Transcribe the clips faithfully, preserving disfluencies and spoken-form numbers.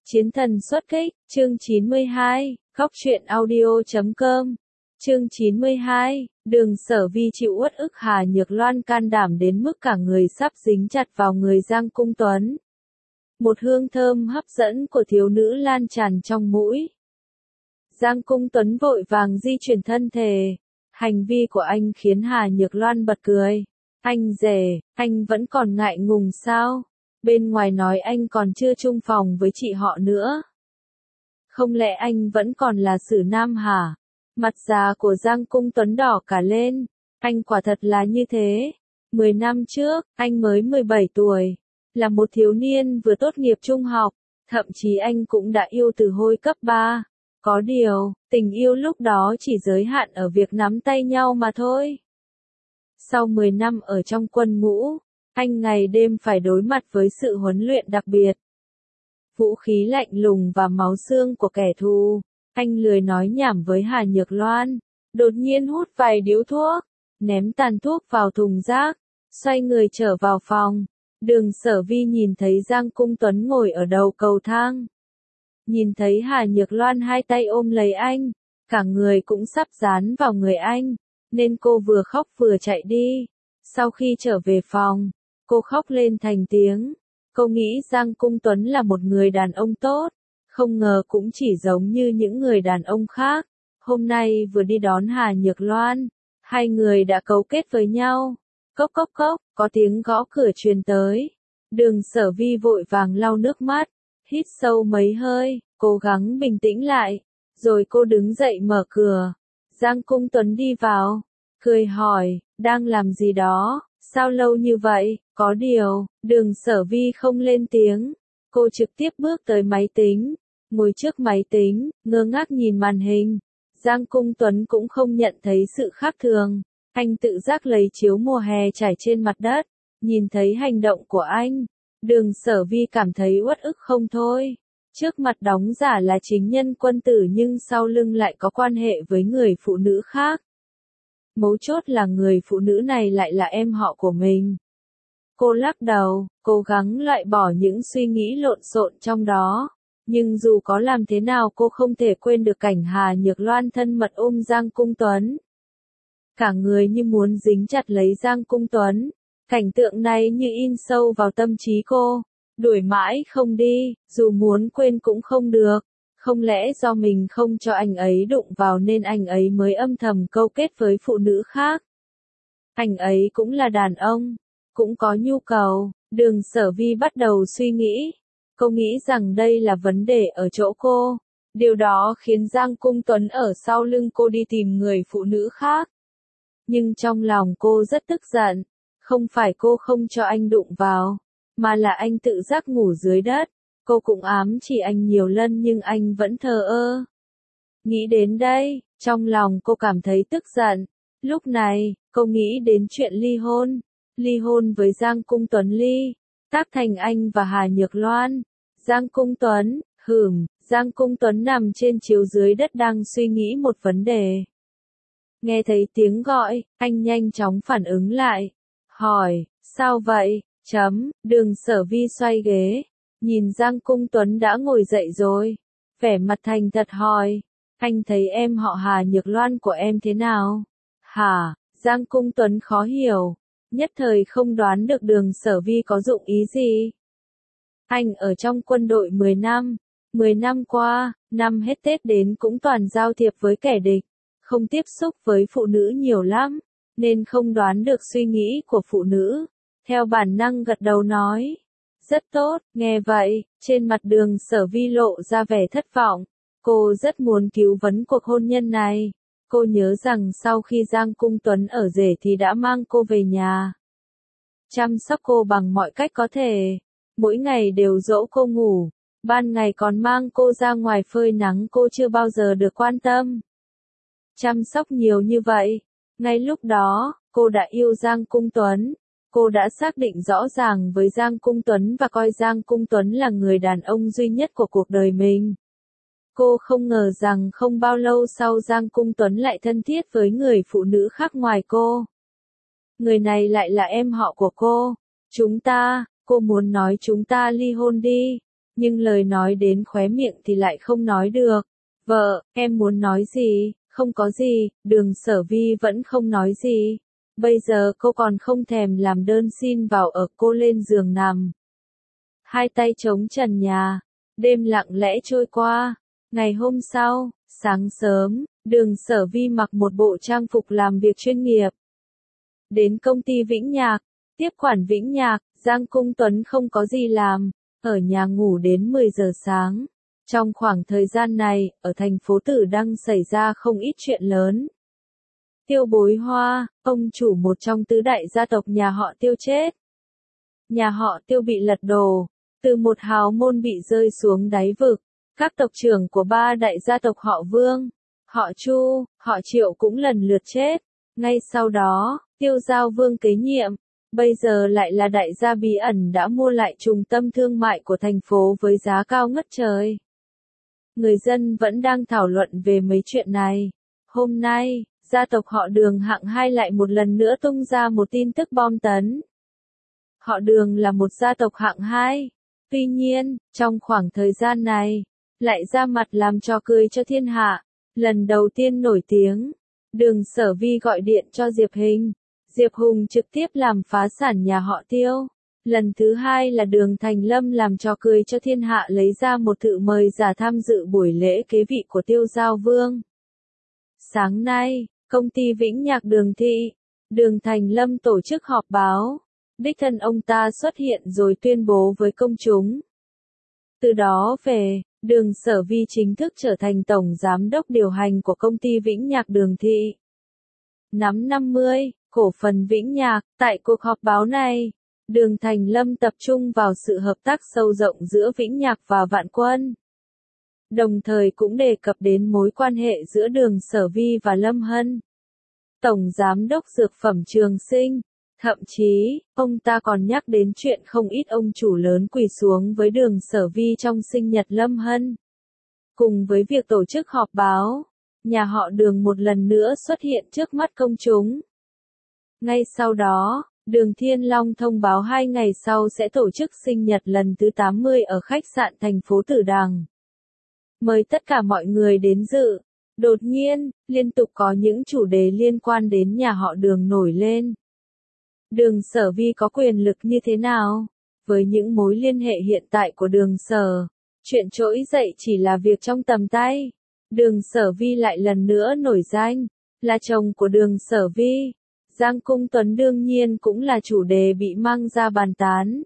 Chiến thần xuất kích, chương chín mươi hai, Góc truyện audio chấm com. Chương chín mươi hai, Đường Sở Vi chịu uất ức Hà Nhược Loan can đảm đến mức cả người sắp dính chặt vào người Giang Cung Tuấn. Một hương thơm hấp dẫn của thiếu nữ lan tràn trong mũi. Giang Cung Tuấn vội vàng di chuyển thân thể. Hành vi của anh khiến Hà Nhược Loan bật cười. Anh rể, anh vẫn còn ngại ngùng sao? Bên ngoài nói anh còn chưa chung phòng với chị họ nữa. Không lẽ anh vẫn còn là xử nam hả? Mặt già của Giang Cung Tuấn đỏ cả lên. Anh quả thật là như thế. Mười năm trước, anh mới mười bảy tuổi. Là một thiếu niên vừa tốt nghiệp trung học. Thậm chí anh cũng đã yêu từ hồi cấp ba. Có điều, tình yêu lúc đó chỉ giới hạn ở việc nắm tay nhau mà thôi. Sau mười năm ở trong quân ngũ, anh ngày đêm phải đối mặt với sự huấn luyện đặc biệt. Vũ khí lạnh lùng và máu xương của kẻ thù. Anh lười nói nhảm với Hà Nhược Loan. Đột nhiên hút vài điếu thuốc, ném tàn thuốc vào thùng rác, xoay người trở vào phòng. Đường Sở Vi nhìn thấy Giang Cung Tuấn ngồi ở đầu cầu thang. Nhìn thấy Hà Nhược Loan hai tay ôm lấy anh, cả người cũng sắp dán vào người anh, nên cô vừa khóc vừa chạy đi. Sau khi trở về phòng, cô khóc lên thành tiếng. Cô nghĩ Giang Cung Tuấn là một người đàn ông tốt, không ngờ cũng chỉ giống như những người đàn ông khác. Hôm nay vừa đi đón Hà Nhược Loan, hai người đã cấu kết với nhau. Cốc cốc cốc, có tiếng gõ cửa truyền tới. Đường Sở Vi vội vàng lau nước mắt, hít sâu mấy hơi, cố gắng bình tĩnh lại. Rồi cô đứng dậy mở cửa. Giang Cung Tuấn đi vào, cười hỏi, đang làm gì đó, sao lâu như vậy? Có điều, Đường Sở Vi không lên tiếng. Cô trực tiếp bước tới máy tính, ngồi trước máy tính, ngơ ngác nhìn màn hình. Giang Cung Tuấn cũng không nhận thấy sự khác thường. Anh tự giác lấy chiếu mùa hè trải trên mặt đất. Nhìn thấy hành động của anh, Đường Sở Vi cảm thấy uất ức không thôi. Trước mặt đóng giả là chính nhân quân tử nhưng sau lưng lại có quan hệ với người phụ nữ khác. Mấu chốt là người phụ nữ này lại là em họ của mình. Cô lắc đầu, cố gắng loại bỏ những suy nghĩ lộn xộn trong đó. Nhưng dù có làm thế nào cô không thể quên được cảnh Hà Nhược Loan thân mật ôm Giang Cung Tuấn. Cả người như muốn dính chặt lấy Giang Cung Tuấn. Cảnh tượng này như in sâu vào tâm trí cô. Đuổi mãi không đi, dù muốn quên cũng không được. Không lẽ do mình không cho anh ấy đụng vào nên anh ấy mới âm thầm câu kết với phụ nữ khác? Anh ấy cũng là đàn ông, cũng có nhu cầu. Đường Sở Vi bắt đầu suy nghĩ. Cô nghĩ rằng đây là vấn đề ở chỗ cô. Điều đó khiến Giang Cung Tuấn ở sau lưng cô đi tìm người phụ nữ khác. Nhưng trong lòng cô rất tức giận. Không phải cô không cho anh đụng vào, mà là anh tự giác ngủ dưới đất. Cô cũng ám chỉ anh nhiều lần nhưng anh vẫn thờ ơ. Nghĩ đến đây, trong lòng cô cảm thấy tức giận. Lúc này, cô nghĩ đến chuyện ly hôn. Ly hôn với Giang Cung Tuấn ly. Tác thành anh và Hà Nhược Loan. Giang Cung Tuấn, hửm, Giang Cung Tuấn nằm trên chiếu dưới đất đang suy nghĩ một vấn đề. Nghe thấy tiếng gọi, anh nhanh chóng phản ứng lại. Hỏi, sao vậy? Chấm, Đường Sở Vi xoay ghế. Nhìn Giang Cung Tuấn đã ngồi dậy rồi. Vẻ mặt thành thật hỏi. Anh thấy em họ Hà Nhược Loan của em thế nào? Hả? Giang Cung Tuấn khó hiểu. Nhất thời không đoán được Đường Sở Vi có dụng ý gì. Anh ở trong quân đội mười năm. mười năm qua, năm hết Tết đến cũng toàn giao thiệp với kẻ địch. Không tiếp xúc với phụ nữ nhiều lắm. Nên không đoán được suy nghĩ của phụ nữ. Theo bản năng gật đầu nói. Rất tốt, nghe vậy, trên mặt Đường Sở Vi lộ ra vẻ thất vọng. Cô rất muốn cứu vấn cuộc hôn nhân này. Cô nhớ rằng sau khi Giang Cung Tuấn ở rể thì đã mang cô về nhà. Chăm sóc cô bằng mọi cách có thể. Mỗi ngày đều dỗ cô ngủ. Ban ngày còn mang cô ra ngoài phơi nắng cô chưa bao giờ được quan tâm. Chăm sóc nhiều như vậy. Ngay lúc đó, cô đã yêu Giang Cung Tuấn. Cô đã xác định rõ ràng với Giang Cung Tuấn và coi Giang Cung Tuấn là người đàn ông duy nhất của cuộc đời mình. Cô không ngờ rằng không bao lâu sau Giang Cung Tuấn lại thân thiết với người phụ nữ khác ngoài cô. Người này lại là em họ của cô. Chúng ta, cô muốn nói chúng ta ly hôn đi. nhưng lời nói đến khóe miệng thì lại không nói được. Vợ, em muốn nói gì? Không có gì, Đường Sở Vi vẫn không nói gì. Bây giờ cô còn không thèm làm đơn xin vào ở, cô lên giường nằm. Hai tay chống trần nhà, đêm lặng lẽ trôi qua. Ngày hôm sau, sáng sớm, Đường Sở Vi mặc một bộ trang phục làm việc chuyên nghiệp. Đến công ty Vĩnh Nhạc, tiếp quản Vĩnh Nhạc, Giang Cung Tuấn không có gì làm, ở nhà ngủ đến mười giờ sáng. Trong khoảng thời gian này, ở thành phố Tử Đăng xảy ra không ít chuyện lớn. Tiêu Bối Hoa, ông chủ một trong tứ đại gia tộc nhà họ Tiêu chết. Nhà họ Tiêu bị lật đổ, từ một hào môn bị rơi xuống đáy vực. Các tộc trưởng của ba đại gia tộc họ Vương, họ Chu, họ Triệu cũng lần lượt chết. Ngay sau đó, Tiêu Giao Vương kế nhiệm, bây giờ lại là đại gia bí ẩn đã mua lại trung tâm thương mại của thành phố với giá cao ngất trời. Người dân vẫn đang thảo luận về mấy chuyện này. Hôm nay, gia tộc họ Đường hạng hai lại một lần nữa tung ra một tin tức bom tấn. Họ Đường là một gia tộc hạng hai. Tuy nhiên, trong khoảng thời gian này, lại ra mặt làm trò cười cho thiên hạ. Lần đầu tiên nổi tiếng, Đường Sở Vi gọi điện cho Diệp Hình. Diệp Hùng trực tiếp làm phá sản nhà họ Tiêu. Lần thứ hai là Đường Thành Lâm làm trò cười cho thiên hạ lấy ra một thư mời giả tham dự buổi lễ kế vị của Tiêu Giao Vương. Sáng nay, công ty Vĩnh Nhạc Đường Thị, Đường Thành Lâm tổ chức họp báo. Đích thân ông ta xuất hiện rồi tuyên bố với công chúng. Từ đó về, Đường Sở Vi chính thức trở thành tổng giám đốc điều hành của công ty Vĩnh Nhạc Đường Thị. Nắm năm mươi, cổ phần Vĩnh Nhạc. Tại cuộc họp báo này, Đường Thành Lâm tập trung vào sự hợp tác sâu rộng giữa Vĩnh Nhạc và Vạn Quân. Đồng thời cũng đề cập đến mối quan hệ giữa Đường Sở Vi và Lâm Hân, tổng giám đốc dược phẩm Trường Sinh. Thậm chí, ông ta còn nhắc đến chuyện không ít ông chủ lớn quỳ xuống với Đường Sở Vi trong sinh nhật Lâm Hân. Cùng với việc tổ chức họp báo, nhà họ Đường một lần nữa xuất hiện trước mắt công chúng. Ngay sau đó, Đường Thiên Long thông báo hai ngày sau sẽ tổ chức sinh nhật lần thứ tám mươi ở khách sạn thành phố Tử Đằng. Mời tất cả mọi người đến dự. Đột nhiên, liên tục có những chủ đề liên quan đến nhà họ Đường nổi lên. Đường Sở Vi có quyền lực như thế nào? Với những mối liên hệ hiện tại của Đường Sở, chuyện trỗi dậy chỉ là việc trong tầm tay. Đường Sở Vi lại lần nữa nổi danh, là chồng của Đường Sở Vi. Giang Cung Tuấn đương nhiên cũng là chủ đề bị mang ra bàn tán.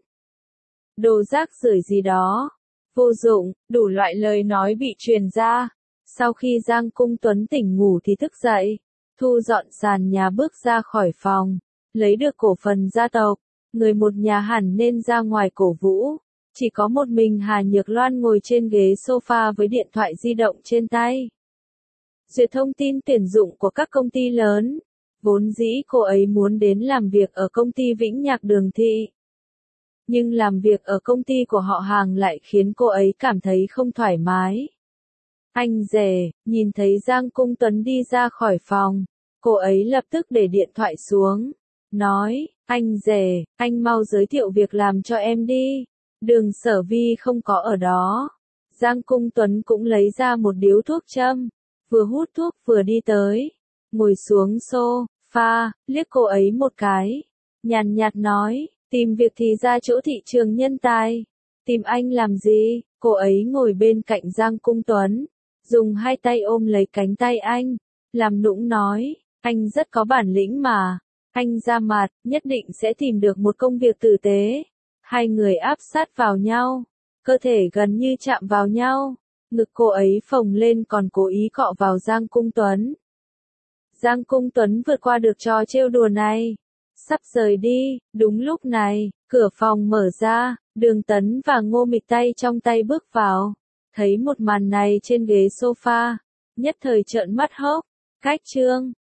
Đồ rác rưởi gì đó, vô dụng, đủ loại lời nói bị truyền ra. Sau khi Giang Cung Tuấn tỉnh ngủ thì thức dậy, thu dọn sàn nhà bước ra khỏi phòng, lấy được cổ phần gia tộc, người một nhà hẳn nên ra ngoài cổ vũ. Chỉ có một mình Hà Nhược Loan ngồi trên ghế sofa với điện thoại di động trên tay. Duyệt thông tin tuyển dụng của các công ty lớn. Vốn dĩ cô ấy muốn đến làm việc ở công ty Vĩnh Nhạc Đường Thị. Nhưng làm việc ở công ty của họ Hàng lại khiến cô ấy cảm thấy không thoải mái. Anh rể, nhìn thấy Giang Cung Tuấn đi ra khỏi phòng, cô ấy lập tức để điện thoại xuống. Nói, anh rể, anh mau giới thiệu việc làm cho em đi. Đường Sở Vi không có ở đó. Giang Cung Tuấn cũng lấy ra một điếu thuốc châm, vừa hút thuốc vừa đi tới. Ngồi xuống sofa, liếc cô ấy một cái. Nhàn nhạt nói, tìm việc thì ra chỗ thị trường nhân tài. Tìm anh làm gì? Cô ấy ngồi bên cạnh Giang Cung Tuấn, dùng hai tay ôm lấy cánh tay anh, làm nũng nói, anh rất có bản lĩnh mà. Anh ra mặt, nhất định sẽ tìm được một công việc tử tế. Hai người áp sát vào nhau, cơ thể gần như chạm vào nhau. Ngực cô ấy phồng lên còn cố ý cọ vào Giang Cung Tuấn. Giang Cung Tuấn vượt qua được trò trêu đùa này, sắp rời đi. Đúng lúc này, cửa phòng mở ra, Đường Tấn và Ngô Mịch tay trong tay bước vào. Thấy một màn này trên ghế sofa, nhất thời trợn mắt hốc. Cách chương